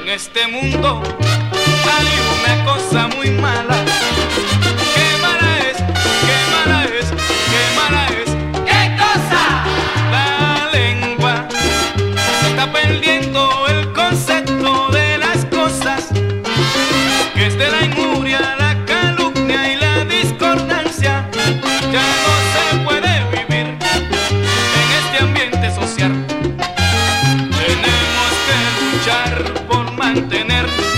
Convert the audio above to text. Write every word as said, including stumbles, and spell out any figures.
En este mundo hay una cosa muy mala. Qué mala es, qué mala es, qué mala es. ¿Qué cosa? La lengua se está perdiendo el concepto de las cosas, que es de la injuria, la calumnia y la discordancia. Ya no se puede vivir en este ambiente social. Tenemos que luchar por mantener